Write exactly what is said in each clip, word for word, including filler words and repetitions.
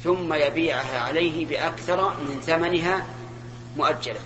ثم يبيعها عليه بأكثر من ثمنها مؤجلا،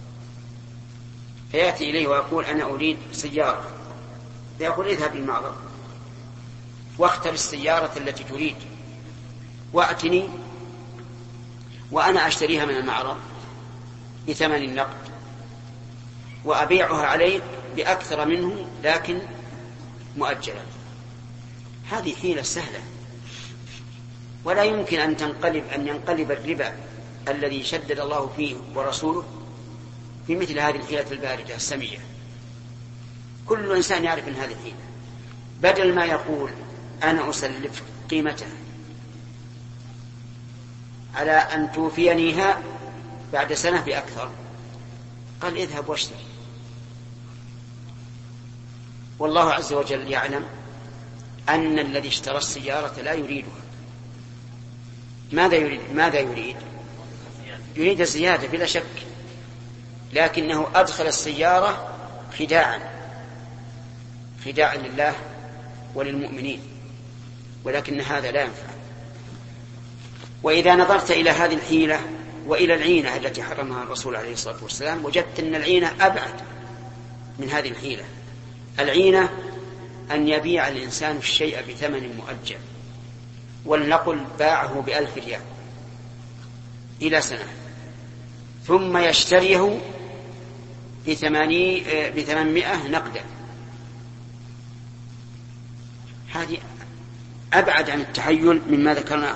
فيأتي إليه ويقول أنا أريد سيارة، فيقول اذهب للمعرض واختر السيارة التي تريد وأتني وأنا أشتريها من المعرض بثمن النقد وأبيعها عليك بأكثر منه لكن مؤجلا. هذه حيلة سهلة، ولا يمكن أن تنقلب أن ينقلب الربا الذي شدد الله فيه ورسوله في مثل هذه الحيلة الباردة السمية. كل إنسان يعرف أن هذه الحيلة، بدل ما يقول أنا أسلف قيمتها على أن توفينيها بعد سنة بأكثر، قال اذهب واشتري، والله عز وجل يعلم أن الذي اشترى السيارة لا يريدها. ماذا يريد؟ ماذا يريد؟ يريد الزيادة بلا شك، لكنه أدخل السيارة خداعا خداعا لله وللمؤمنين، ولكن هذا لا ينفع. وإذا نظرت إلى هذه الحيلة وإلى العينة التي حرمها الرسول عليه الصلاة والسلام وجدت أن العينة أبعد من هذه الحيلة. العينة أن يبيع الإنسان الشيء بثمن مؤجل، ولنقل باعه بألف ريال إلى سنة ثم يشتريه بثمانمائة نقدا. هذه أبعد عن التحيل مما ذكرناه.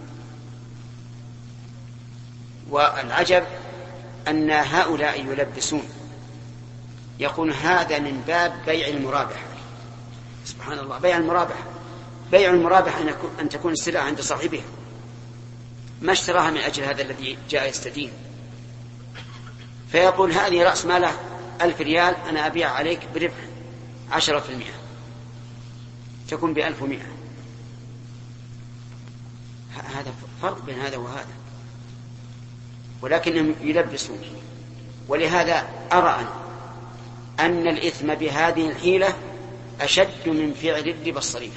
والعجب أن هؤلاء يلبسون، يقول هذا من باب بيع المرابح. سبحان الله، بيع المرابح بيع المرابح أن تكون السلعة عند صاحبها، ما اشتراها من أجل هذا الذي جاء يستدين. فيقول هذه رأس ماله ألف ريال، أنا أبيع عليك بربح عشرة في المئة، تكون بألف ومئة. هذا فرق بين هذا وهذا، ولكنهم يلبسون. ولهذا أرى أن الإثم بهذه الحيلة أشد من فعل الربا الصريح.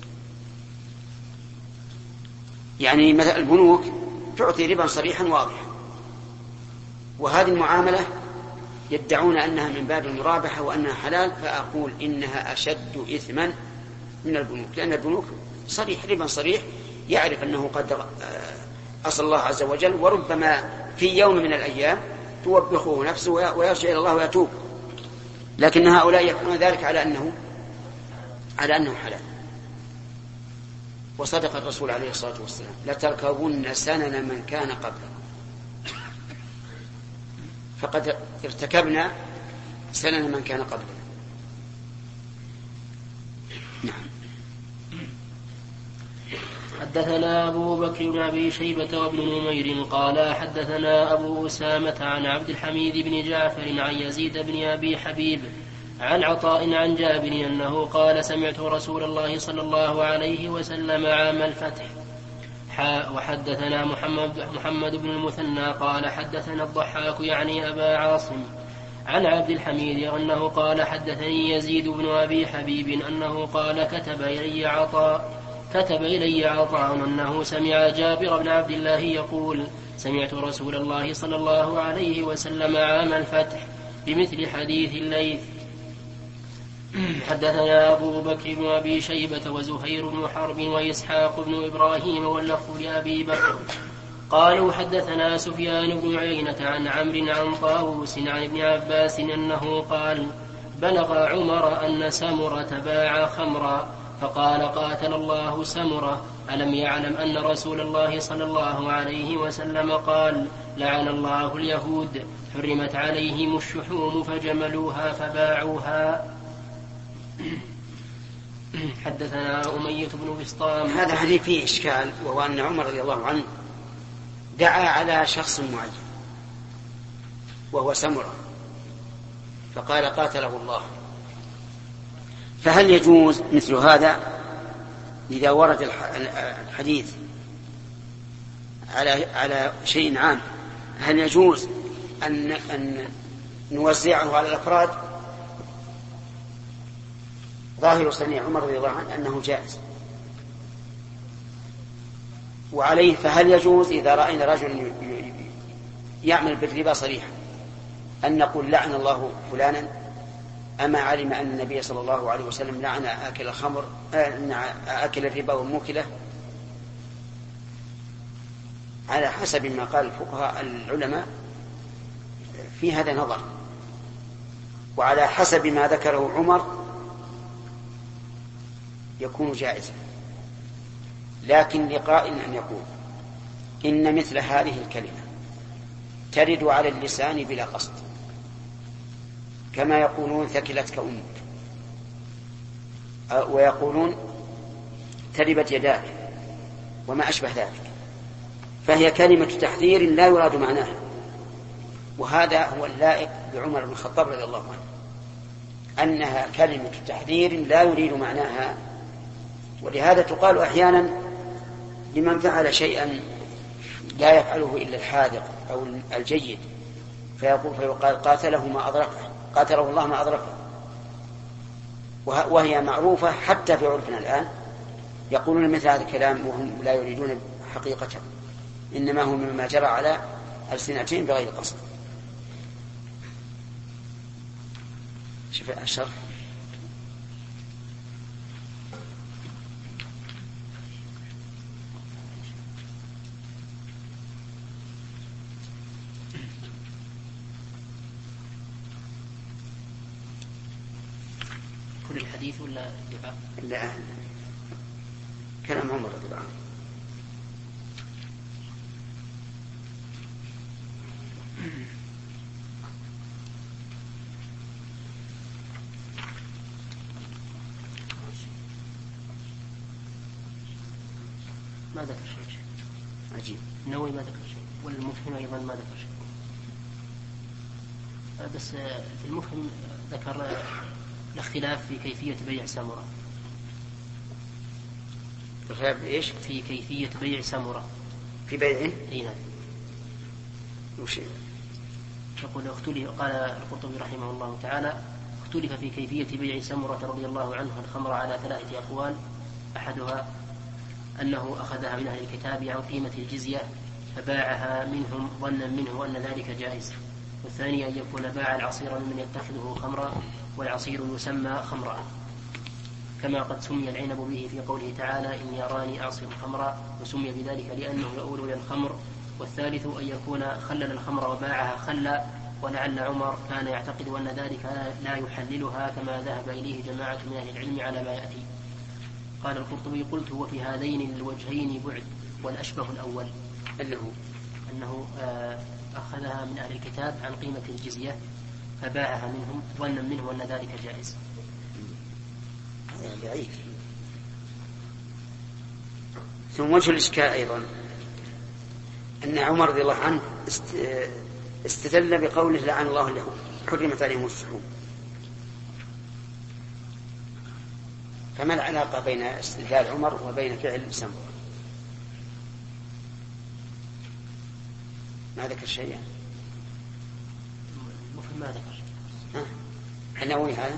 يعني مثل البنوك تعطي ربا صريحا واضحا، وهذه المعاملة يدعون أنها من باب المرابحة وأنها حلال، فأقول إنها أشد إثما من البنوك، لأن البنوك صريح، ربا صريح، يعرف أنه قد أصل الله عز وجل، وربما في يوم من الأيام توبخه نفسه ويرجع إلى الله ويتوب. لكن هؤلاء يقولون ذلك على أنه على أنه حلال. وصدق الرسول عليه الصلاة والسلام لتركبن سنن من كان قبلكم، فقد ارتكبنا سنن من كان قبلنا. نعم. حدثنا أبو بكر بن أبي شيبة وابن نمير قال حدثنا أبو أسامة عن عبد الحميد بن جعفر عن يزيد بن أبي حبيب عن عطاء عن جابر أنه قال سمعت رسول الله صلى الله عليه وسلم عام الفتح. وحدثنا محمد, محمد بن المثنى قال حدثنا الضحاك يعني أبا عاصم عن عبد الحميد أنه قال حدثني يزيد بن أبي حبيب أنه قال كتب إلي عطاء كتب إلي عطاء أنه سمع جابر بن عبد الله يقول سمعت رسول الله صلى الله عليه وسلم عام الفتح بمثل حديث الليث. حدثنا أبو بكر بن أبي شيبة وزهير بن حرب وإسحاق بن إبراهيم واللفظ لأبي بكر قالوا حدثنا سفيان بن عيينة عن عمرو عن طاووس عن ابن عباس أنه قال بلغ عمر أن سمرة باع خمرا فقال قاتل الله سمرة ألم يعلم أن رسول الله صلى الله عليه وسلم قال لعن الله اليهود حرمت عليهم الشحوم فجملوها فباعوها. حدثنا أمية بن بسطام. هذا حديث فيه إشكال، وهو أن عمر رضي الله عنه دعا على شخص معين وهو سمرة فقال قاتله الله، فهل يجوز مثل هذا إذا ورد الحديث على على شيء عام؟ هل يجوز أن أن نوزعه على الأفراد؟ ظاهر صنيع عمر رضي الله عنه أنه جائز، وعليه فهل يجوز إذا رأينا رجل يعمل بالربا صريحا أن نقول لعن الله فلانا، أما علم أن النبي صلى الله عليه وسلم لعن آكل الخمر آكل الربا وموكله؟ على حسب ما قال الفقهاء العلماء في هذا نظر، وعلى حسب ما ذكره عمر يكون جائزا. لكن لقائل أن يقول إن مثل هذه الكلمة ترد على اللسان بلا قصد، كما يقولون ثكلتك أمك، ويقولون تربت يداك وما أشبه ذلك، فهي كلمة تحذير لا يراد معناها، وهذا هو اللائق بعمر بن الخطاب رضي الله عنه، أنها كلمة تحذير لا يريد معناها. ولهذا تقال أحيانا لمن فعل شيئا لا يفعله إلا الحاذق أو الجيد، فيقول فيقال قاتله ما أدركه، قاتله الله ما أدركه، وهي معروفة حتى في عرفنا الآن، يقولون مثل هذا الكلام وهم لا يريدون حقيقته، إنما هو مما جرى على ألسنتهم بغير قصد. شوف الشرح. كل الحديث ولا دفاع؟ لا، كلام عمر رضي الله عنه. ما ذكر شيء. عجيب. النووي ما ذكر شيء، والمفهم أيضا ما ذكر شيء. بس في المفهم ذكر الاختلاف في كيفية بيع سمرة. الخلاف إيش؟ في كيفية بيع سمرة. في بيعه؟ أي نعم. وش؟ يقول اختلف، قال القرطبي رحمه الله تعالى: اختلف في كيفية بيع سمرة رضي الله عنه الخمر على ثلاثة أقوال، أحدها أنه أخذها من أهل الكتاب عن قيمة الجزية فباعها منهم ظنا منه أن ذلك جائز، والثاني أن يكون باع العصير ممن يتخذه خمرا والعصير يسمى خمرا، كما قد سمي العنب به في قوله تعالى: إني أراني أعصر خمرا، وسمي بذلك لأنه يؤول إلى الخمر. والثالث أن يكون خلل الخمر وباعها خلا، ولعل عمر كان يعتقد أن ذلك لا يحللها كما ذهب إليه جماعة من أهل العلم على ما يأتي. قال القرطبي: قلت وفي هذين الوجهين بعد، والأشبه الأول أنه أنه أخذها من أهل الكتاب عن قيمة الجزية فباعها منهم ظنا منه أن ذلك جائز. بعيد. ثم وجه الإشكال أيضا أن عمر رضي الله عنه استدل بقوله لعن الله اليهود حرمت عليهم الشحوم، فما العلاقة بين استدلال عمر وبين فعل سمرة؟ ما ذكر شيئا. المفهم ما ذكر شيئا. النووي هذا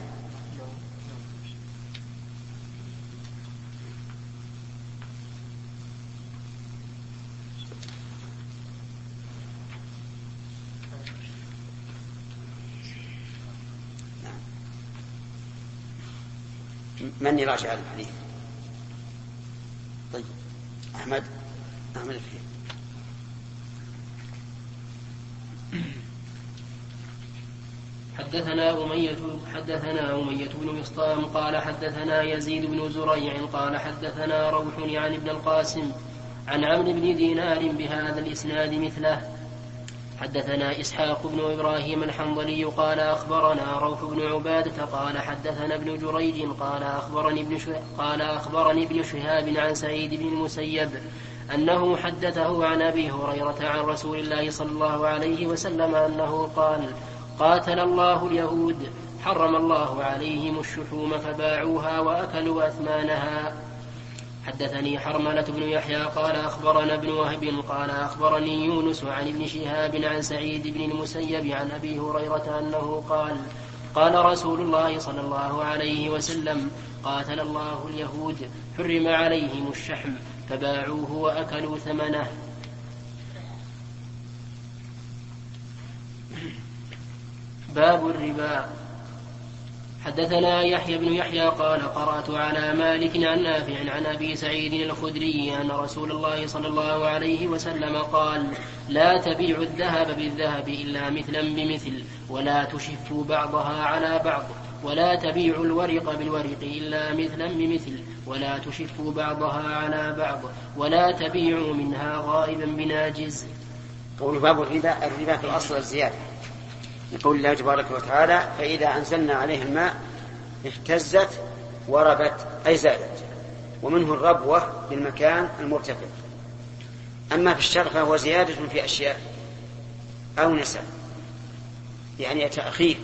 من يراجع الحديث؟ طيب أحمد أحمد فيه. حدثنا أمية حدثنا أمية بن مسطام قال حدثنا يزيد بن زريع قال حدثنا روح عن ابن القاسم عن عمرو بن دينار بهذا الإسناد مثله. حدثنا إسحاق بن إبراهيم الحنظلي قال أخبرنا روح بن عبادة قال حدثنا ابن جريج قال أخبرني ابن قال أخبرني ابن شهاب عن سعيد بن المسيب أنه حدثه عن أبي هريرة عن رسول الله صلى الله عليه وسلم أنه قال: قاتل الله اليهود حرم الله عليهم الشحوم فباعوها وأكلوا أثمانها. حدثني حرملة بن يحيى قال أخبرنا ابن وهب قال أخبرني يونس عن ابن شهاب عن سعيد بن المسيب عن أبي هريرة أنه قال: قال رسول الله صلى الله عليه وسلم: قاتل الله اليهود حرم عليهم الشحم فباعوه وأكلوا ثمنه. باب الربا. حدثنا يحيى بن يحيى قال قرأت على مالك عن نافع عن أبي سعيد الخدري أن رسول الله صلى الله عليه وسلم قال لا تبيعوا الذهب بالذهب إلا مثلا بمثل ولا تشفوا بعضها على بعض ولا تبيعوا الورق بالورق إلا مثلا بمثل ولا تشفوا بعضها على بعض ولا تبيعوا منها غائبا بناجز. قول باب الربا. الربا في الأصل الزيادة، يقول الله تبارك وتعالى فإذا أنزلنا عليها الماء اهتزت وربت أي زادت، ومنه الربوة بالمكان المرتفع. أما في الشرع فهو زيادة في أشياء أو نسب، يعني تأخير.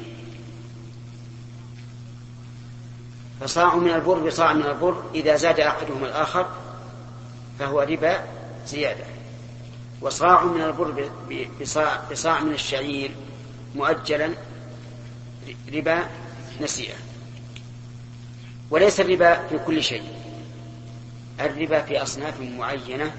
فصاع من البر بصاع من البر إذا زاد أحدهما الآخر فهو ربا زيادة، وصاع من البر بصاع, بصاع من الشعير مؤجلا ربا نسيئة. وليس الربا في كل شيء، الربا في أصناف معينة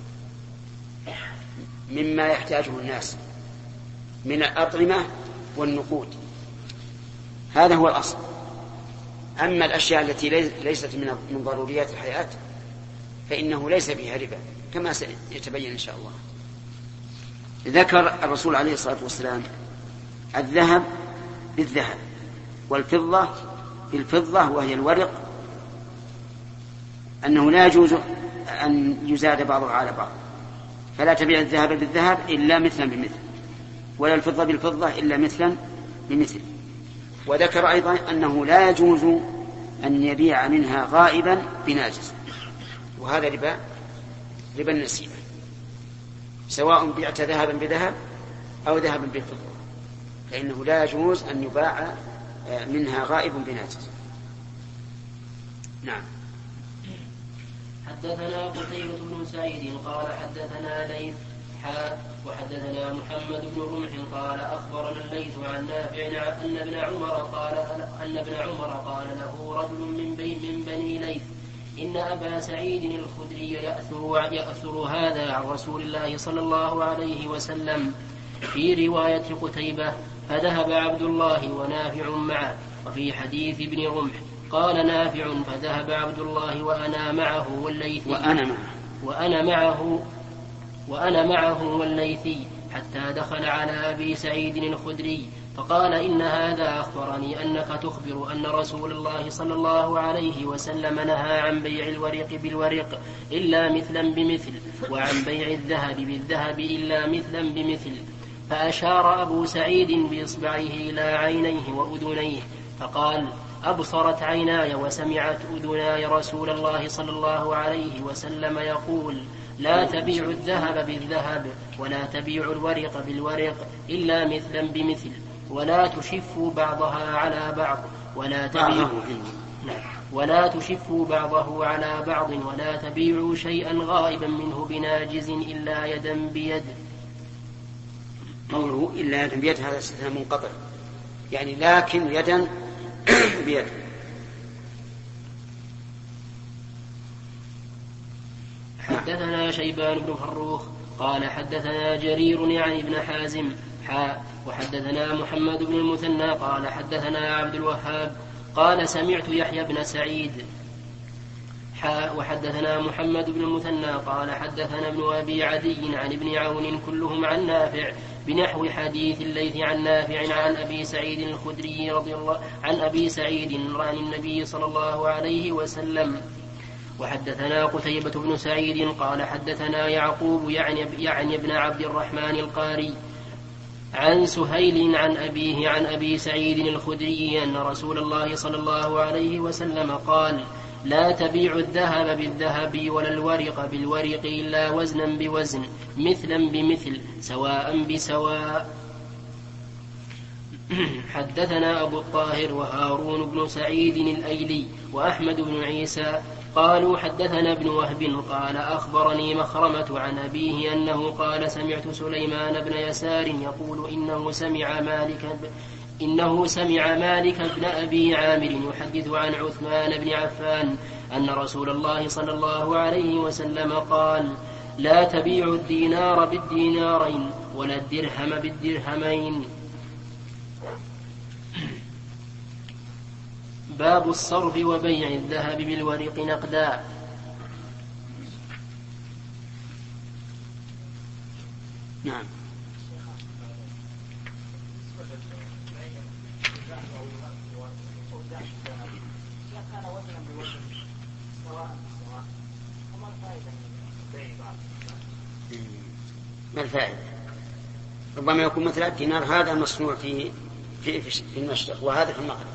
مما يحتاجه الناس من الأطعمة والنقود، هذا هو الأصل. أما الأشياء التي ليست من ضروريات الحياة فإنه ليس فيها ربا كما سيتبين إن شاء الله. ذكر الرسول عليه الصلاة والسلام الذهب بالذهب والفضة بالفضة وهي الورق، أنه لا يجوز أن يزاد بعضها على بعض، فلا تبيع الذهب بالذهب إلا مثلا بمثل ولا الفضة بالفضة إلا مثلا بمثل. وذكر أيضا أنه لا يجوز أن يبيع منها غائبا بناجز، وهذا ربا ربا النسيئة، سواء بعت ذهبا بذهب أو ذهبا بالفضة، فإنه لا يجوز أن يباع منها غائب بناجز. نعم. حدثنا قتيبة بن سعيد قال حدثنا ليث حاء وحدثنا محمد بن رمح قال أخبرنا الليث عن نافع أن ابن عمر قال أن ابن عمر قال له رجل من بين من بني ليث إن أبا سعيد الخدري يأثر, يأثر هذا عن رسول الله صلى الله عليه وسلم. في رواية قتيبة فذهب عبد الله ونافع معه. وفي حديث ابن رمح قال نافع فذهب عبد الله وأنا معه والليثي وأنا معه وأنا معه وأنا معه والليثي حتى دخل على أبي سعيد الخدري فقال إن هذا أخبرني أنك تخبر أن رسول الله صلى الله عليه وسلم نهى عن بيع الورق بالورق إلا مثلا بمثل وعن بيع الذهب بالذهب إلا مثلا بمثل. فأشار أبو سعيد بإصبعه إلى عينيه وأذنيه فقال أبصرت عيناي وسمعت أذناي رسول الله صلى الله عليه وسلم يقول لا تبيعوا الذهب بالذهب ولا تبيعوا الورق بالورق إلا مثلا بمثل ولا تشفوا بعضها على بعض ولا تبيعوا ولا تشفوا بعضه على بعض ولا تبيعوا شيئا غائبا منه بناجز إلا يدا بيد. قوله إلا يدا بيد هذا استثناء منقطع، يعني لكن يدا بيد. حدثنا شيبان بن فروخ قال حدثنا جرير يعني ابن حازم حاء وحدثنا محمد بن المثنى قال حدثنا عبد الوهاب قال سمعت يحيى بن سعيد حاء وحدثنا محمد بن المثنى قال حدثنا ابن أبي عدي عن ابن عون كلهم عن نافع بنحو حديث الليث عن نافع عن أبي سعيد الخدري رضي الله عن أبي سعيد عن النبي صلى الله عليه وسلم. وحدثنا قتيبة بن سعيد قال حدثنا يعقوب يعني, يعني ابن عبد الرحمن القاري عن سهيل عن أبيه عن أبي سعيد الخدري أن رسول الله صلى الله عليه وسلم قال لا تبيعوا الذهب بالذهب ولا الورق بالورق إلا وزنا بوزن مثلا بمثل سواء بسواء. حدثنا أبو الطاهر وهارون بن سعيد الأيلي وأحمد بن عيسى قالوا حدثنا ابن وهب قال أخبرني مخرمة عن أبيه أنه قال سمعت سليمان بن يسار يقول إنه سمع مالك إنه سمع مالك بن أبي عامر يحدث عن عثمان بن عفان أن رسول الله صلى الله عليه وسلم قال: لا تبيعوا الدينار بالدينارين ولا الدرهم بالدرهمين. باب الصرف وبيع الذهب بالورق نقدا. نعم. ما الفائدة؟ ربما يكون مثل الدينار هذا مصنوع في في في المشرق وهذا في المغرب،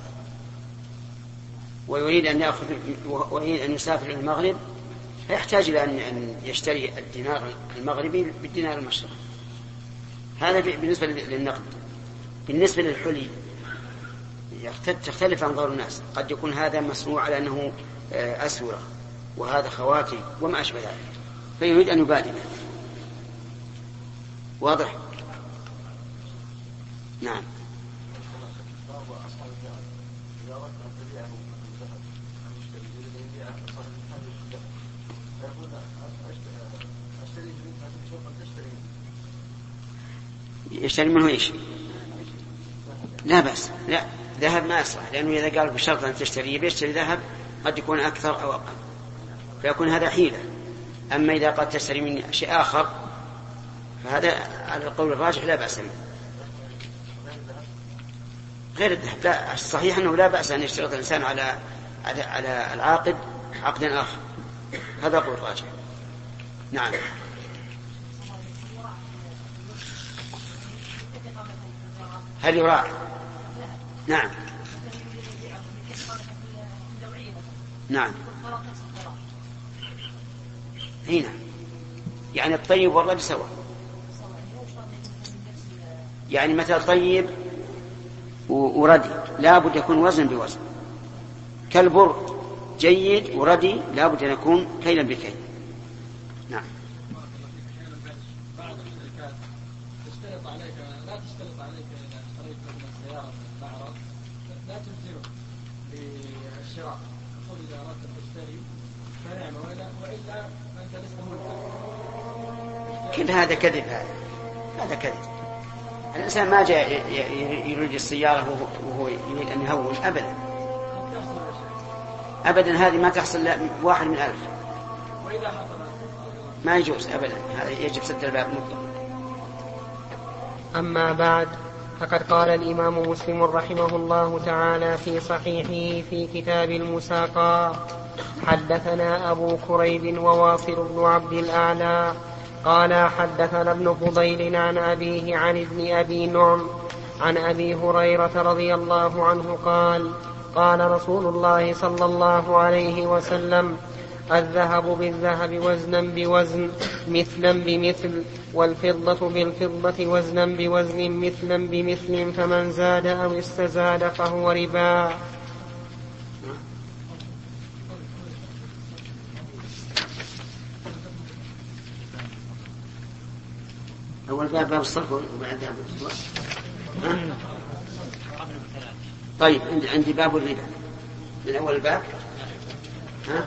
ويريد أن يأخذ ويريد أن يسافر إلى المغرب، فيحتاج إلى أن يشتري الدينار المغربي بالدينار المشرقي. هذا بالنسبة للنقد. بالنسبة للحلي تختلف أنظار الناس، قد يكون هذا مصنوع على أنه أسورة وهذا خواتم وما أشبه ذلك، فيريد أن يبادل. واضح؟ نعم. يشتري منه ايش؟ لا بأس، لا ذهب ما يصلح، لأنه إذا قال بشرط أن تشتري بيشتري ذهب قد يكون أكثر أو أقل، فيكون هذا حيلة. أما إذا قد تشتري من شيء آخر فهذا على القول الراجح لا بأس منه. غير الذهب لا، الصحيح أنه لا بأس أن يشترط الإنسان على على, على العاقد عقدا آخر، هذا قول راجح. نعم. هل يراعي؟ نعم نعم هنا يعني الطيب والرد سواء، يعني مثل طيب وردي لا بد يكون وزن بوزن، كالبر جيد وردي لا بد أن يكون كيلا بكيل. نعم. بعض الشركات تشترط عليك لا تشترط عليك إذا اشتريت مثلا سيارة من المعرض لا تلزمك بالشراء، خذ إذا أردت تشتري فنعم، وإلا أنت لست ملزم. كل هذا كذب، هذا هذا كذب. الإنسان ما جاء يريد السيارة وهو يريد أن يهون أبدا أبدا، هذه ما تحصل واحد من ألف، ما يجوز أبدا، هذا يجب سد الباب مطلقا. أما بعد، فقد قال الإمام مسلم رحمه الله تعالى في صحيحه في كتاب المساقات: حدثنا أبو كريب وواصل بن عبد الأعلى قال حدثنا ابن فضيل عن أبيه عن ابن أبي نعم عن أبي هريرة رضي الله عنه قال: قال رسول الله صلى الله عليه وسلم: الذهب بالذهب وزنا بوزن مثلا بمثل، والفضة بالفضة وزنا بوزن مثلا بمثل، فمن زاد أو استزاد فهو ربا. أول باب باب الصرف وبعد باب الصرف. طيب عندي عندي باب الربا من أول الباب. ها؟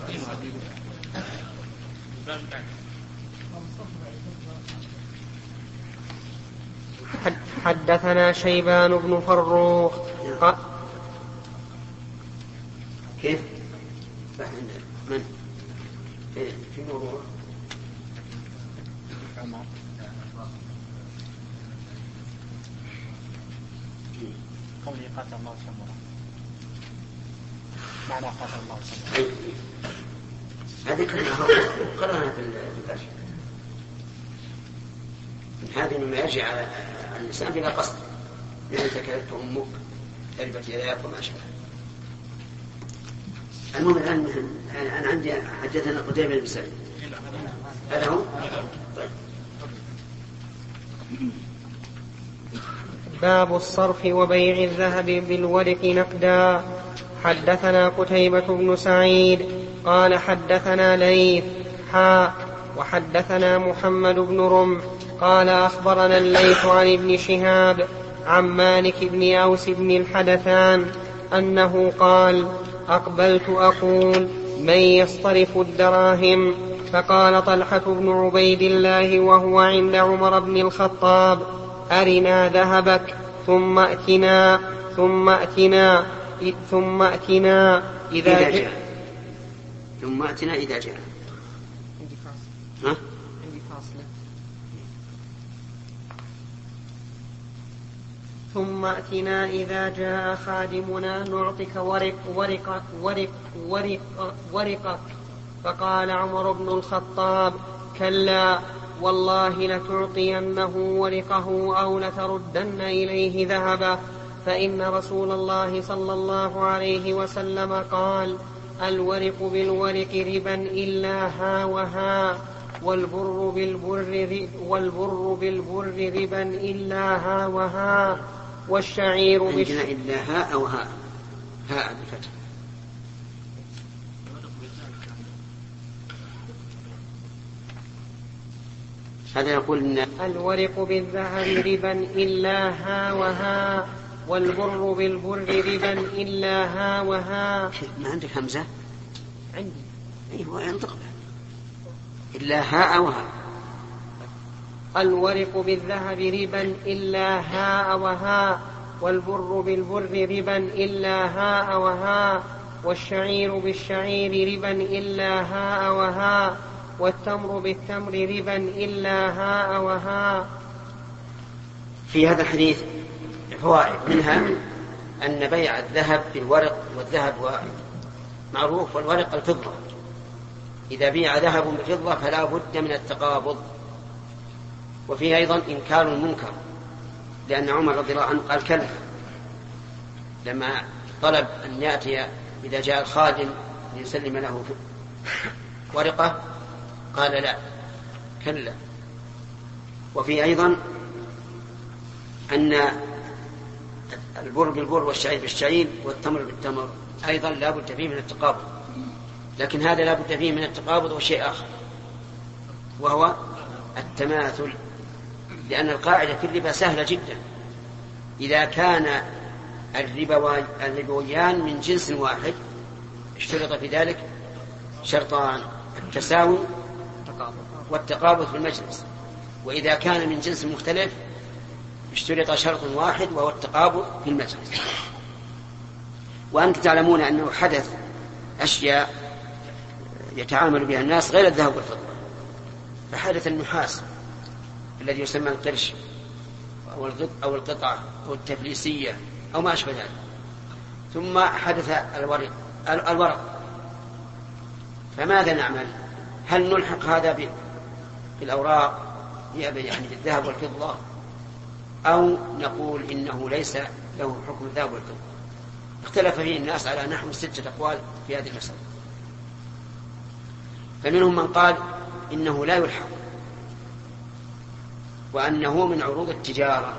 حدثنا شيبان بن فروخ. كيف؟ من؟ في موضوع قولي قاتل الله سمرا، معنى قاتل الله سمرا هذه كلها قرأنا في الباشا. هذه مما يرجع على الإنسان بلا قصد، لأن تكلت أمك تربت يداك وما شابه. المهم الآن أنا عندي حدثنا قتيبة بن سعيد، هذا هو. طيب. باب الصرف وبيع الذهب بالورق نقدا. حدثنا قتيبة بن سعيد قال حدثنا ليث حاء وحدثنا محمد بن رمح قال أخبرنا الليث عن ابن شهاب عن مالك بن أوس بن الحدثان أنه قال: أقبلت أقول: من يصطرف الدراهم؟ فقال طلحة بن عبيد الله وهو عند عمر بن الخطاب: أرنا ذهبك ثم أتنا ثم أتنا ثم أتنا إذا, إذا جاء ثم أتنا إذا جاء. عندي فاصلة. ها؟ عندي فاصلة. ثم أتنا إذا جاء خادمنا نعطك ورق ورق ورق ورق ورقك. فقال عمر بن الخطاب: كلا والله لتعطينه ورقه أو لتردن إليه ذهبه، فإن رسول الله صلى الله عليه وسلم قال: الورق بالورق ربا إلا ها وها، والبر بالبر والبر بالبر ربا إلا ها وها، والشعير عندنا إلا ها أو ها ها بالفتح. هذا يقول إن الورق بالذهب ربا إلا ها وها، والبر بالبر ربا إلا ها وها. ما عندك همزة؟ عندي. أيوة ينطق إلا ها أو ها. الورق بالذهب ربا إلا ها وها، والبر بالبر ربا إلا ها وها، والشعير بالشعير ربا إلا ها وها، والتمر بالتمر ربا إلا ها وها. في هذا الحديث فوائد، منها أن بيع الذهب بالورق، والذهب معروف والورق الفضة، إذا بيع ذهب بفضة فلا بد من التقابض. وفيه أيضا إنكار المنكر، لأن عمر رضي الله عنه قال كلا، لما طلب أن يأتي إذا جاء الخادم ليسلم له ورقة قال لا كلا. وفيه أيضا أن البر بالبر والشعير بالشعير والتمر بالتمر أيضا لا بد فيه من التقابض، لكن هذا لا بد فيه من التقابض وشيء آخر وهو التماثل، لأن القاعدة في الربا سهلة جدا، إذا كان الربويان من جنس واحد اشترط في ذلك شرطان: التساوي والتقابض في المجلس، وإذا كان من جنس مختلف اشترط شرط واحد وهو التقابض في المجلس. وأنتم تعلمون أنه حدث أشياء يتعامل بها الناس غير الذهب والفضة، فحدث النحاس الذي يسمى القرش أو القطعة أو التفليسية أو ما أشبه ذلك، ثم حدث الورق الورق فماذا نعمل؟ هل نلحق هذا بالأوراق يعني بالذهب والفضة، أو نقول إنه ليس له حكم الذهب والفضة؟ اختلف فيه الناس على نحو ستة أقوال في هذه المسألة. فمنهم من قال إنه لا يلحق، وأنه من عروض التجارة،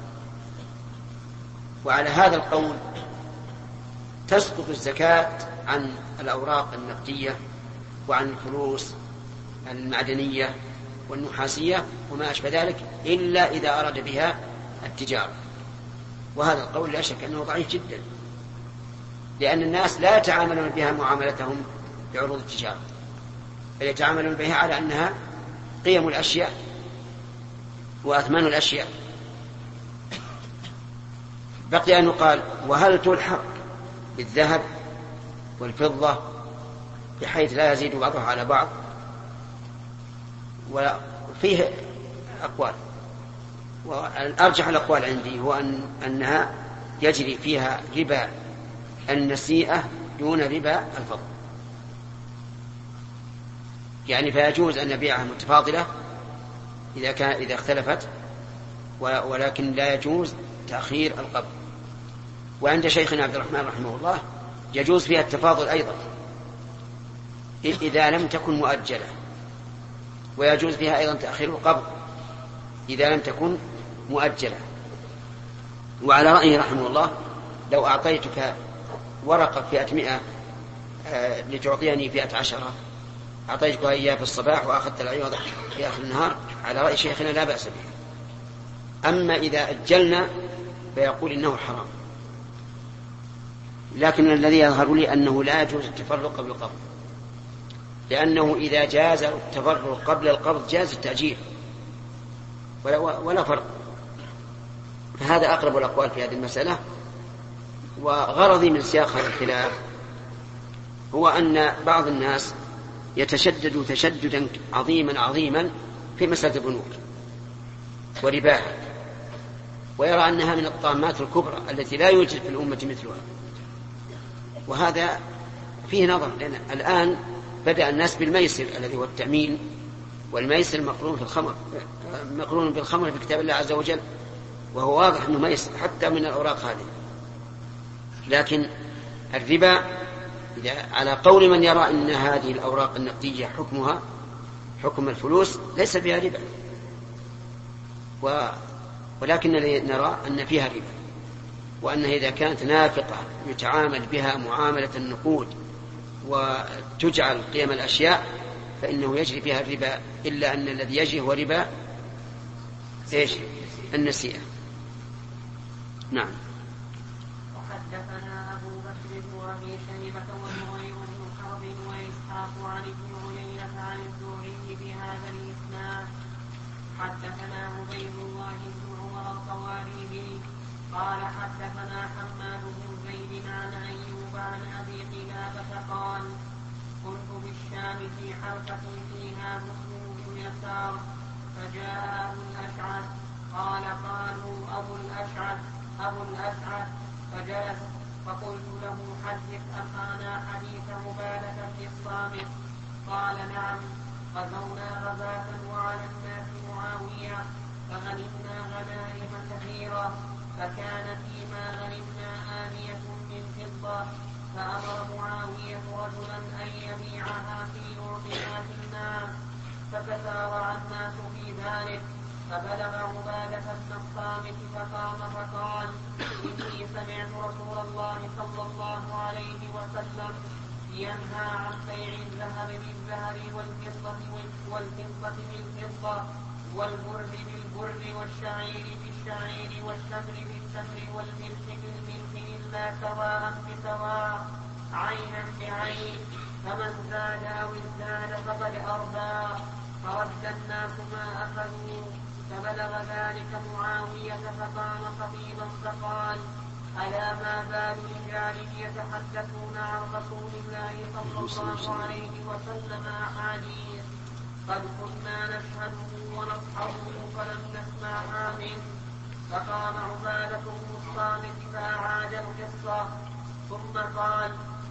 وعلى هذا القول تسقط الزكاة عن الأوراق النقدية وعن الفلوس المعدنية والنحاسية وما أشبه ذلك، إلا إذا أراد بها التجارة. وهذا القول لا شك أنه ضعيف جدا، لأن الناس لا يتعاملون بها معاملتهم بعروض التجارة، بل يتعاملون بها على أنها قيم الأشياء وأثمان الأشياء. بقي أن يقال: وهل تلحق بالذهب والفضة بحيث لا يزيد بعضها على بعض؟ وفيه أقوال، والأرجح الأقوال عندي هو أن أنها يجري فيها ربا النسيئة دون ربا الفضل، يعني فيجوز أن نبيعها متفاضلة إذا كان إذا اختلفت، ولكن لا يجوز تأخير القبض. وعند شيخنا عبد الرحمن رحمه الله يجوز فيها التفاضل أيضا إذا لم تكن مؤجلة، ويجوز فيها أيضا تأخير القبض إذا لم تكن مؤجلة. وعلى رأيه رحمه الله: لو أعطيتك ورقة فئة مئة آه لتعطيني فئة عشرة، أعطيتك إياه في الصباح وأخذت العوض في آخر النهار، على رأي شيخنا لا بأس به. أما إذا أجلنا فيقول إنه حرام. لكن الذي يظهر لي أنه لا يجوز التفرق قبل القبض، لأنه إذا جاز التفرق قبل القبض جاز التأجيل ولا, ولا فرق. فهذا أقرب الأقوال في هذه المسألة. وغرضي من سياق هذا الخلاف هو أن بعض الناس يتشدد تشددا عظيما عظيما في مسألة البنوك ورباها، ويرى أنها من الطامات الكبرى التي لا يوجد في الأمة مثلها. وهذا فيه نظر، لأن الآن بدأ الناس بالميسر الذي هو التأمين، والميسر مقرون في الخمر، مقرون بالخمر في كتاب الله عز وجل، وهو واضح أنه ميسر حتى من الأوراق هذه. لكن الربا على قول من يرى أن هذه الأوراق النقدية حكمها حكم الفلوس ليس فيها ربا، و... ولكن نرى أن فيها ربا، وأنها إذا كانت نافقة يتعامل بها معاملة النقود وتجعل قيم الأشياء فإنه يجري فيها الربا، إلا أن الذي يجري هو ربا إيش؟ النسيئة. نعم. وحدثنا أبو بكر وأبي شيبة وزهير بن حرب وإسحاق عن ابن عيينة عن الزهري بهذا الإسناد. حدثنا عبيد الله بن عمر الطوالبي قال حدثنا حماد بن زيد عن أيوب عن أبي قلابة قال كنت بالشام في حلقة فيها مسلم بن يسار فجاء أبو الأشعث قال قالوا أبو الأشعث أبو الأشعث فجلس فقلت له حدث أخانا حديث عبادة بن الصامت قال نعم غزونا غزاة وعلى الناس معاوية فغنمنا غنائم كثيرة فكان فيما غنمنا آنية من فضة فأمر معاوية رجلا أن يبيعها في يومئات الناس فتسارع الناس في ذلك فبلغ عبادة بن الصامت فقام فقال إني سمعت رسول الله صلى الله عليه وسلم ينهى عن بيع الذهب بالذهب والفضة والفضة بالفضة والبر بالبر والشعير بالشعير والتمر بالتمر والملح بالملح إلا سواء بسواء عينا بعين فمن زاد أو ازداد فقد أربى فرد الناس ما أخذوا فبلغ ذلك معاوية فقام خطيبا فقال ألا ما بال الرجال يتحدثون عن رسول الله صلى الله عليه وسلم أحاديث قد كنا نشهده ونصحبه فلم نسمعها منه. فقام عبادة بن الصامت فأعاد القصة ثم قال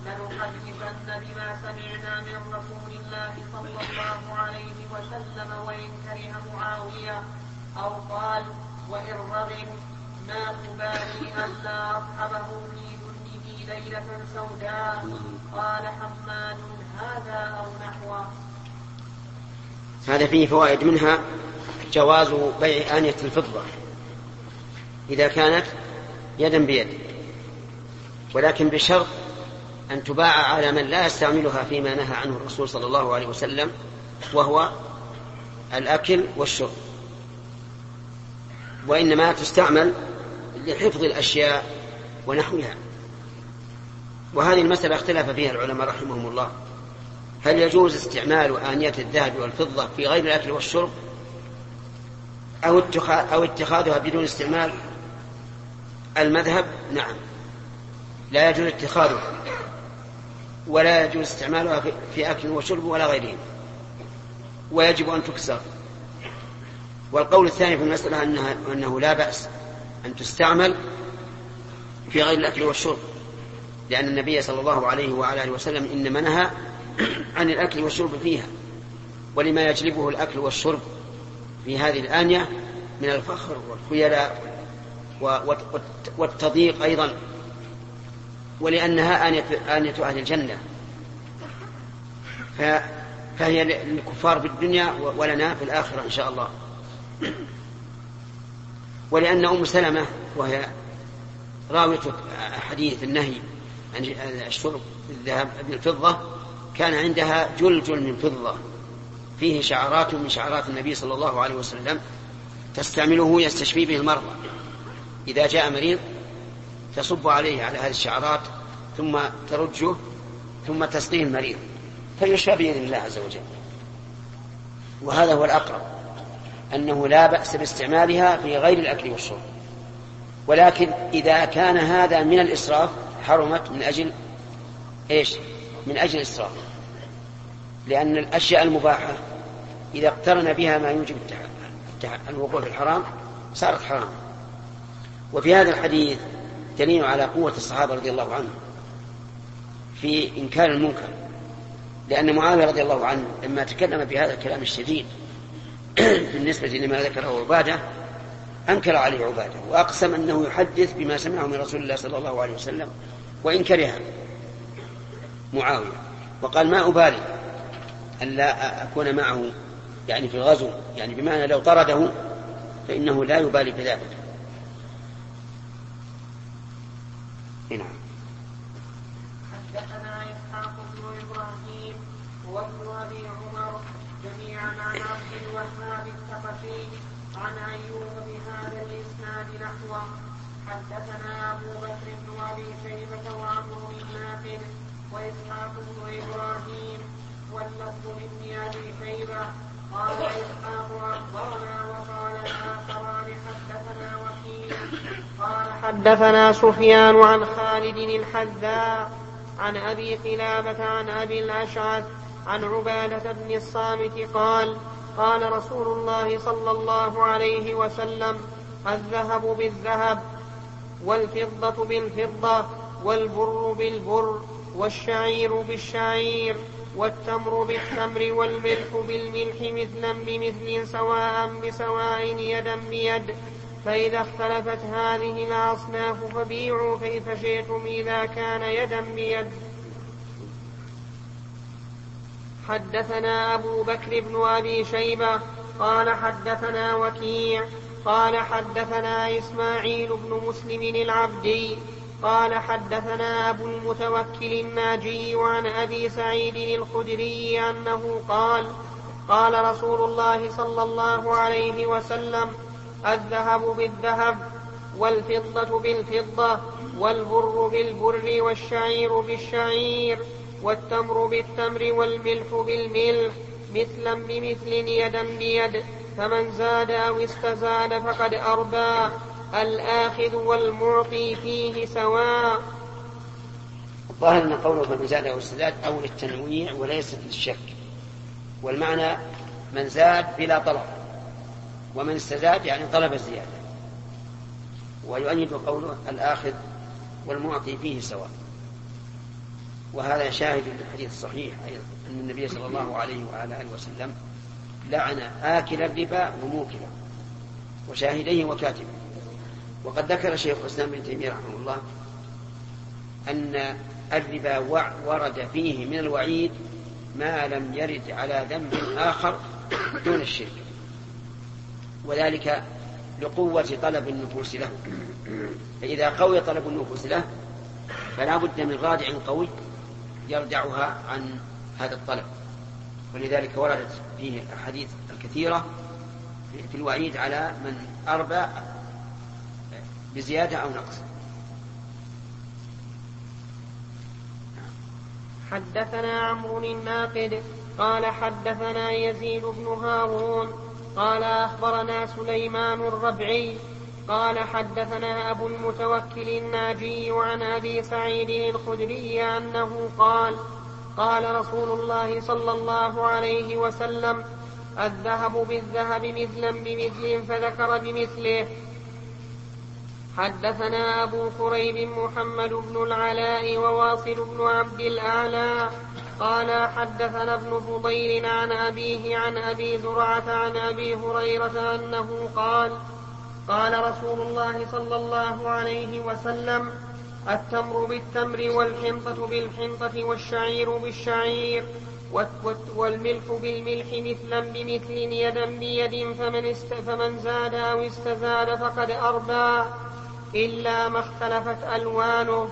لنحدثن بما سمعنا من رسول الله صلى الله عليه وسلم وإن كره معاوية أو قال وإن رغب ما تبالي ألا أصحبه في دنه ليلة سوداء. قال حماد هذا أو نحوه. هذا فيه فوائد، منها جواز بيع آنية الفضة إذا كانت يدا بيد، ولكن بشرط أن تباع على من لا يستعملها فيما نهى عنه الرسول صلى الله عليه وسلم، وهو الأكل والشرب، وإنما تستعمل لحفظ الأشياء ونحوها. وهذه المسألة اختلف فيها العلماء رحمهم الله، هل يجوز استعمال آنية الذهب والفضة في غير الأكل والشرب أو اتخاذها بدون استعمال؟ المذهب نعم لا يجوز اتخاذها ولا يجوز استعمالها في أكل وشرب ولا غيرهم، ويجب أن تكسر. والقول الثاني في المسألة أنها أنه لا بأس أن تستعمل في غير الأكل والشرب، لأن النبي صلى الله عليه وعلى آله وسلم إنما نهى عن الأكل والشرب فيها، ولما يجلبه الأكل والشرب في هذه الآنية من الفخر والخيلاء والتضييق أيضا، ولأنها آنية, آنية أهل الجنة، فهي للكفار في الدنيا ولنا في الآخرة إن شاء الله. ولأن أم سلمة وهي راوية حديث النهي عن الشرب بالذهب بالفضة كان عندها جلجل من فضة فيه شعرات من شعرات النبي صلى الله عليه وسلم تستعمله يستشفي به المرضى، إذا جاء مريض تصب عليه على هذه الشعرات ثم ترجه ثم تسقيه المريض فيشفى بإذن الله عز وجل. وهذا هو الأقرب، أنه لا بأس باستعمالها في غير الأكل والشرب، ولكن إذا كان هذا من الإسراف حرمت من أجل إيش؟ من أجل الإسراف، لأن الأشياء المباحة إذا اقترن بها ما يوجب الوقوع في الحرام صارت حرام. وفي هذا الحديث دليل على قوة الصحابة رضي الله عنهم في إنكار المنكر، لأن معاوية رضي الله عنه لما تكلم بهذا الكلام الشديد بالنسبة لما ذكره عبادة أنكر عليه عبادة وأقسم أنه يحدث بما سمعه من رسول الله صلى الله عليه وسلم، وإن كره معاوية وقال ما أبالي أن لا أكون معه يعني في الغزو، يعني بمعنى لو طرده فإنه لا يبالي بذلك. نعم. حدثنا إسحاق بن إبراهيم وابن أبي عمر جميعا عن عبد الوهاب الثقفي عن أيوب بهذا الإسناد نحوه. حدثنا أبو بكر بن أبي شيبة وعمرو بن نافع وإسحاق بن إبراهيم واللفظ لابن أبي شيبة قال إسحاق أخبرنا وقال الآخران حدثنا وكيع قال حدثنا سفيان عن خالد الحذاء عن أبي قلابة عن أبي الأشعث عن عبادة بن الصامت قال قال رسول الله صلى الله عليه وسلم الذهب بالذهب والفضة بالفضة والبر بالبر والشعير بالشعير والتمر بالتمر والملح بالملح مثلا بمثل سواء بسواء يدا بيد، فإذا اختلفت هذه الأصناف فبيعوا كيف شئتم إذا كان يدا بيد. حدثنا أبو بكر بن أبي شيبة قال حدثنا وكيع قال حدثنا إسماعيل بن مسلم العبدي قال حدثنا أبو المتوكل الناجي عن أبي سعيد الخدري أنه قال قال رسول الله صلى الله عليه وسلم الذهب بالذهب والفضة بالفضة والبر بالبر والشعير بالشعير والتمر بالتمر والملح بالملح مثلا بمثل يدا بيد، فمن زاد أو استزاد فقد أربى، الآخذ والمعطي فيه سواء. ظاهر أن قوله فمن زاد أو استزاد أو للتنويع وليس للشك، والمعنى من زاد بلا طلب ومن استزاد يعني طلب الزيادة. ويؤيد قوله الآخذ والمعطي فيه سواء، وهذا شاهد للحديث الصحيح أيضا أن النبي صلى الله عليه وعلى آله وسلم لعن آكل الربا وموكله وشاهديه وكاتبه. وقد ذكر شيخ الإسلام ابن تيمية رحمه الله أن الربا ورد فيه من الوعيد ما لم يرد على ذنب آخر دون الشرك، وذلك لقوة طلب النفوس له، فإذا قوي طلب النفوس له فلا بد من رادع قوي يردعها عن هذا الطلب، ولذلك وردت فيه الحديث الكثيرة في الوعيد على من أربى بزيادة أو نقص. حدثنا عمرو الناقد قال حدثنا يزيد بن هارون قال أخبرنا سليمان الربعي قال حدثنا أبو المتوكل الناجي عن أبي سعيد الخدري أنه قال قال رسول الله صلى الله عليه وسلم الذهب بالذهب مثلا بمثل فذكر بمثله. حدثنا أبو كريب محمد بن العلاء وواصل بن عبد الأعلى قال حدثنا ابن فضيل عن أبيه عن أبي زرعة عن أبي هريرة أنه قال قال رسول الله صلى الله عليه وسلم التمر بالتمر والحنطة بالحنطة والشعير بالشعير والملح بالملح مثلا بمثل يدا بيد، فمن, است فمن زاد أو استزاد فقد أربى إلا ما اختلفت ألوانه.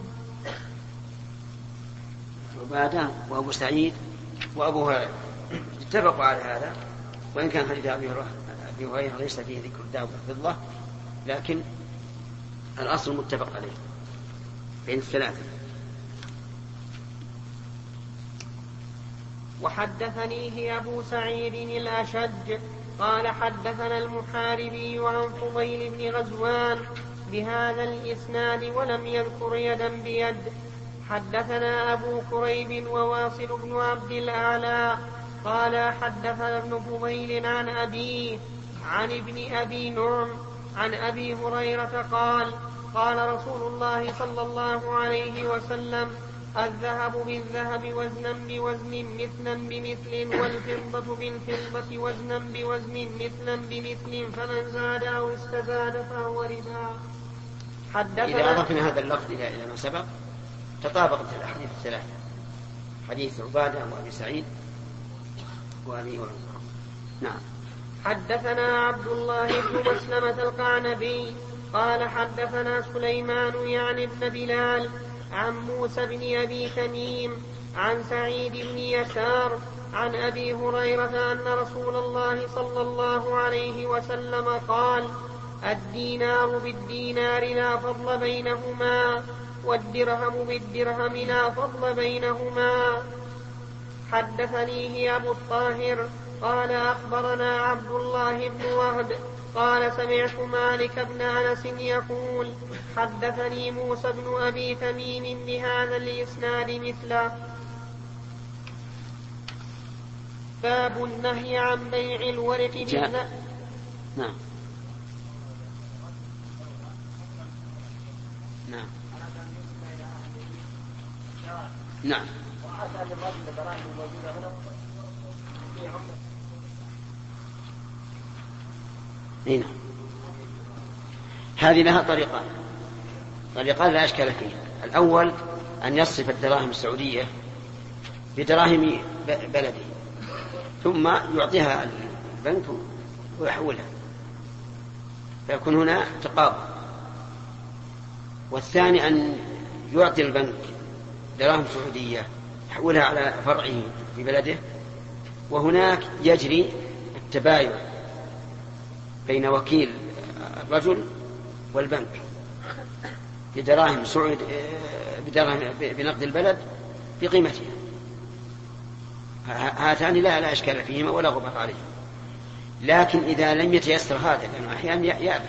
عبادة وأبو سعيد وأبو هريرة اتفقوا على هذا، وإن كان حديث أبي هريرة ليس فيه ذكر الذهب والفضة، لكن الأصل متفق عليه بين الثلاثة. وحدثنيه أبو سعيد الأشج قال حدثنا المحاربي عن فضيل بن غزوان بهذا الإسناد ولم يذكر يدا بيد. حدثنا أبو كريب وواصل بن عبد الأعلى قال حدثنا ابن فضيل عن أبيه عن ابن أبي نعم عن أبي هريرة قال قال رسول الله صلى الله عليه وسلم الذهب بالذهب وزنا بوزن مثلا بمثل والفضة بالفضة وزنا بوزن مثلا بمثل فمن زاد أو استزاد فهو ربا. إذا أضفنا هذا اللفظ إلى ما سبق تطابقت الأحاديث الثلاثة، حديث عبادة وأبي سعيد وأبي هريرة. نعم. حدثنا عبد الله بن مسلمة القعنبي قال حدثنا سليمان يعني ابن بلال عن موسى بن أبي تميم عن سعيد بن يسار عن أبي هريرة أن رسول الله صلى الله عليه وسلم قال الدينار بالدينار لا فضل بينهما والدرهم بالدرهم لا فضل بينهما. حدثنيه أبو الطاهر قال أخبرنا عبد الله بن وهب قال سمعت مالك بن أنس يقول حدثني موسى بن أبي تميم بهذا الإسناد مثله. باب النهي عن بيع الورق بالذهب. نعم نعم نعم هنا هذه لها طريقان طريقان لا أشكال فيها. الأول أن يصف الدراهم السعودية بدراهم بلده ثم يعطيها البنك ويحولها فيكون هنا تقابل. والثاني أن يعطي البنك دراهم سعودية يحولها على فرعه في بلده وهناك يجري التبايع بين وكيل الرجل والبنك بدراهم سعود بدراهم بنقد البلد بقيمتها. هاتان لا لا إشكال فيهما ولا غبار عليهما. لكن إذا لم يتيسر هذا لأنه أحيانا يأبى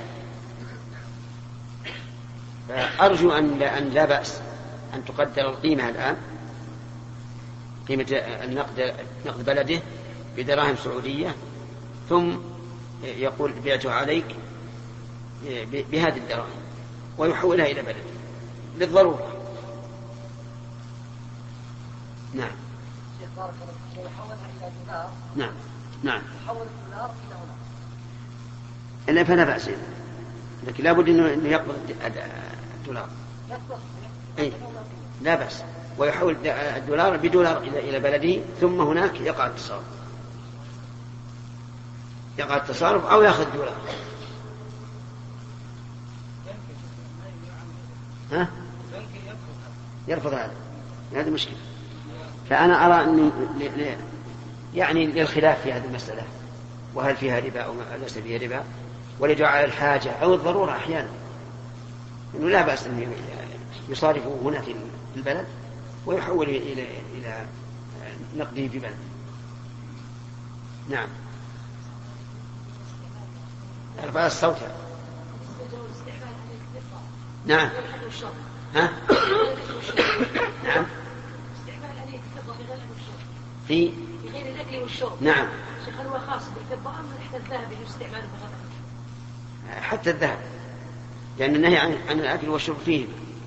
فأرجو أن أن لا بأس أن تقدر القيمة الآن قيمة النقد نقد بلده بدراهم سعودية ثم يقول بعتها عليك بهذه الدراهم ويحولها إلى بلده للضرورة. نعم نعم نعم إلا فلا بأس لكن لا بد أنه يقبض الدولار أي لا بأس ويحول الدولار بدولار إلى بلده ثم هناك يقع التصرف يقع التصرف أو يأخذ دولار. ها؟ يرفض هذا هذه مشكلة. فأنا أرى أن يعني للخلاف في هذه المسألة وهل فيها ربا أو ليس فيها ربا ولدعاء الحاجة أو الضرورة أحيانا إنه لا بأس أن يصارفه هنا في البلد ويحول إلى إلى نقده في بلد. نعم ارفع الصوت. نعم ها نعم في غير الأكل والشرب. نعم شيخ هو خاص بالفضة أم حتى الذهب يستعمل بغيره؟ حتى الذهب لأن النهي عن عن الأكل والشرب فيه.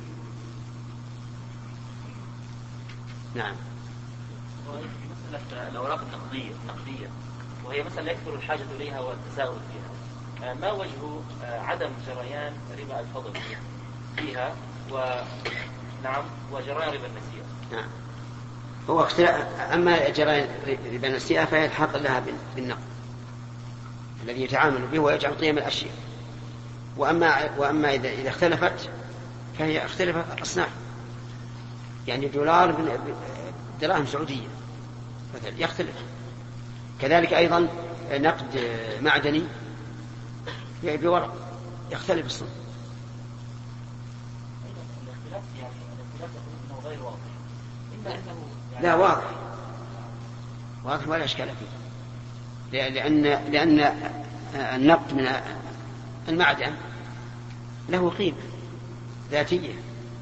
نعم. مسألة الأوراق النقدية النقدية وهي مثلا يكثر الحاجة إليها والتساؤل فيها ما وجه عدم جريان ربا الفضل فيها ونعم وجريان ربا النسيئة؟ نعم هو اختلاف. أما جريان ربا النسيئة فهي الحق لها بالنقد الذي يتعامل به ويجعل قيم الأشياء. وأما وأما إذا إذا اختلفت فهي اختلفت أصناف يعني دولار دراهم سعودية مثلا يختلف. كذلك أيضا نقد معدني بورق يختلف الصنف. لا واضح واضح ولا إشكال فيه، لأن لأن النقد من المعدن له قيمة ذاتية،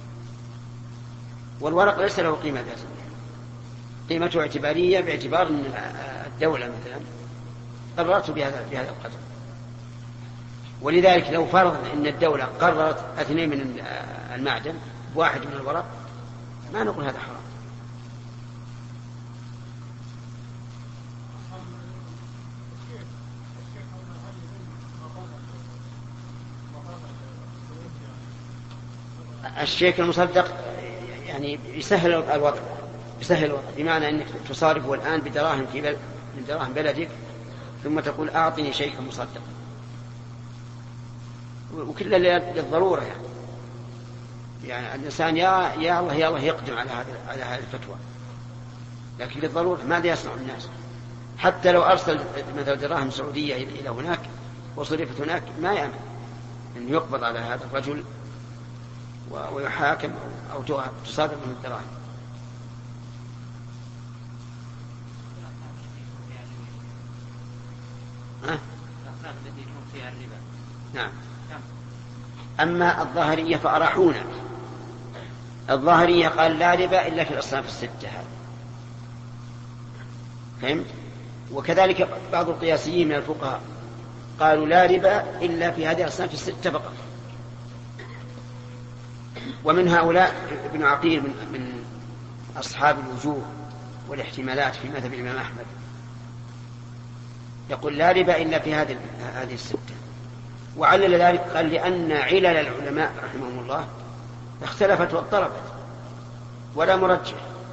والورق ليس له قيمة ذاتية، قيمته اعتبارية باعتبار أن الدولة مثلا قررت بهذا بهذا القدر. ولذلك لو فرض أن الدولة قررت اثنين من المعدن بواحد من الورق ما نقول هذا حرام. الشيك المصدق يعني يسهل الوضع، يسهل الوضع بمعنى أنك تصارفه الآن بدراهم في بل... من دراهم بلدك، ثم تقول أعطني شيكا مصدق، وكل للضرورة يعني. يعني الإنسان يا يا الله يا الله يقدم على هذا على هذه الفتوى، لكن للضرورة ماذا يصنع الناس؟ حتى لو أرسل مثلا دراهم سعودية إلى هناك وصرفت هناك ما يأمن أن يقبض على هذا الرجل ويحاكم أو تصادر من الدراهم. ها؟ نعم. أما الظاهرية فأراحونا، الظاهرية قال لا ربا إلا في الأصناف الستة هذه، فهمت؟ وكذلك بعض القياسيين من الفقهاء قالوا لا ربا إلا في هذه الأصناف الستة فقط. ومن هؤلاء ابن عقيل من, من أصحاب الوجوه والاحتمالات في مذهب الإمام أحمد، يقول لا ربا إلا في هذه هذه الستة. وعلل ذلك قال لأن علل العلماء رحمهم الله اختلفت واضطربت ولا مرجح،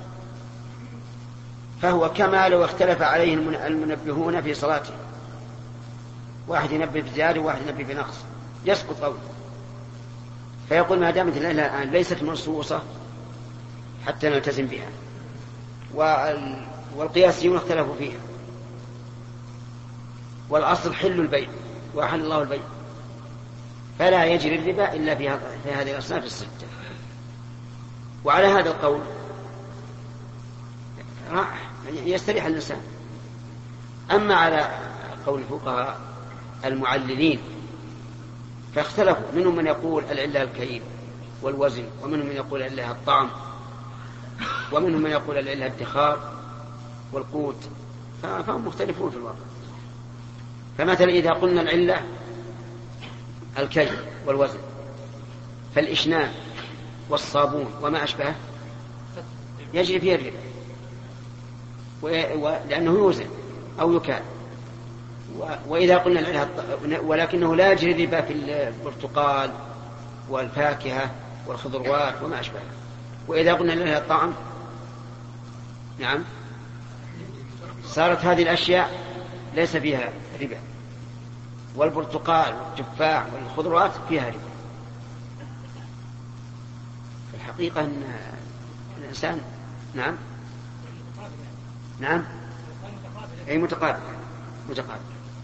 فهو كما لو اختلف عليه المنبهون في صلاته، واحد ينبه بزيادة وواحد ينبه بنقص يسقط قوله، فيقول ما دامت الليلة الآن ليست منصوصة حتى نلتزم بها، والقياسيون اختلفوا فيها، والأصل حل البيع وأحل الله البيع، فلا يجري الربا إلا في هذه الأصناف الستة. وعلى هذا القول يستريح الإنسان. أما على قول الفقهاء المعللين فاختلفوا، منهم من يقول العلة الكيل والوزن، ومنهم من يقول العلة الطعم، ومنهم من يقول العلة الادخار والقوت، فهم مختلفون في الواقع. فمثلا إذا قلنا العلة الكيل والوزن فالإشنان والصابون وما أشبهه يجري فيه الربا، لأنه يوزن أو يكال. وإذا قلنا العلة ولكنه لا يجري الربا في البرتقال والفاكهة والخضروات وما أشبهه. وإذا قلنا العلة الطعم نعم صارت هذه الأشياء ليس فيها ربا، والبرتقال والتفاح والخضروات فيها ربا. في الحقيقة أن الإنسان نعم نعم أي متقابل متقابل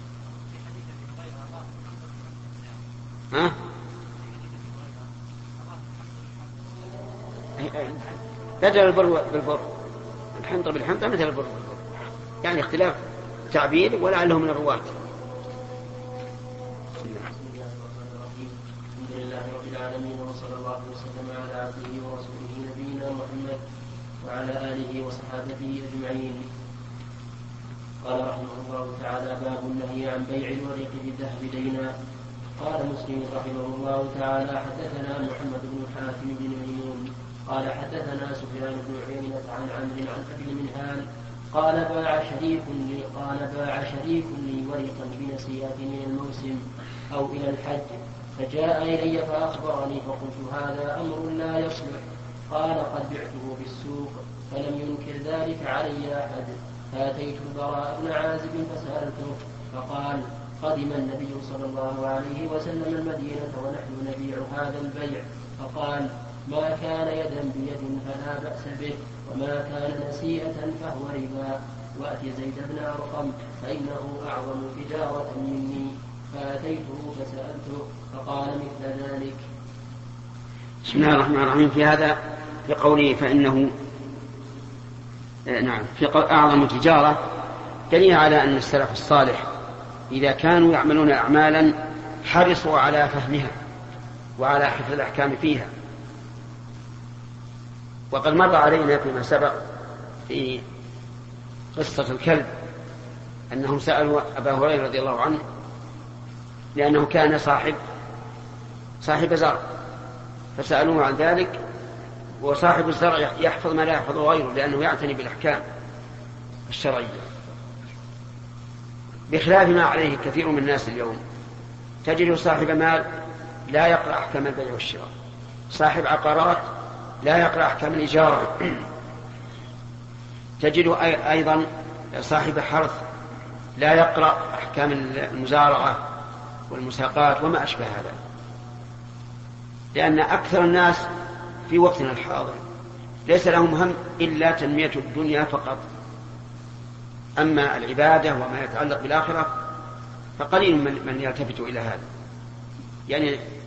ها بدل البر بالبر، الحنطة بالحنطة مثل البر بالبر، يعني اختلاف تعبير ولعله من الرواة. الحمد لله رب العالمين، وصلى الله وسلم على عبده ورسوله نبينا محمد وعلى آله وصحابته أجمعين. قال رحمه الله تعالى: باب النهي عن بيع الورق بالذهب دينا. قال مسلم رحمه الله تعالى: حدثنا محمد بن حاتم بن ميمون قال حدثنا سفيان بن عيينة عن عمرو عن أبي المنهال قال باع شريك لي قال باع شريك لي ورقا بنسيئة من الموسم أو إلى الحج، فجاء إلي فأخبرني فقلت هذا أمر لا يصلح. قال قد بعته بالسوق، فلم ينكر ذلك علي أحد. فأتيت البراء بن عازب فسألته فقال: قدم النبي صلى الله عليه وسلم المدينة ونحن نبيع هذا البيع، فقال: ما كان يدا بيد فلا بأس به، وما كان نسيئة فهو ربا. وأتي زيد بن أرقم فإنه أعظم تجارة مني، فأتيته فسألته فقال مثل ذلك. بسم الله الرحمن الرحيم. في هذا في قوله فإنه نعم في أعظم التجارة دليل على أن السلف الصالح إذا كانوا يعملون أعمالا حرصوا على فهمها وعلى حفظ الأحكام فيها. وقد مر علينا فيما سبق في قصة الكلب أنهم سألوا أبا هريرة رضي الله عنه لأنه كان صاحب صاحب زرع فسألوه عن ذلك، وصاحب الزرع يحفظ ما لا يحفظ غيره لأنه يعتني بالأحكام الشرعية، بخلاف ما عليه كثير من الناس اليوم. تجد صاحب مال لا يقرأ أحكام البيع والشراء، صاحب عقارات لا يقرأ أحكام الإجارة، تجد أيضا صاحب حرث لا يقرأ أحكام المزارعة والمساقات وما أشبه هذا، لأن أكثر الناس في وقتنا الحاضر ليس لهم هم إلا تنمية الدنيا فقط، أما العبادة وما يتعلق بالآخرة فقليل من يلتفت إلى هذا. يعني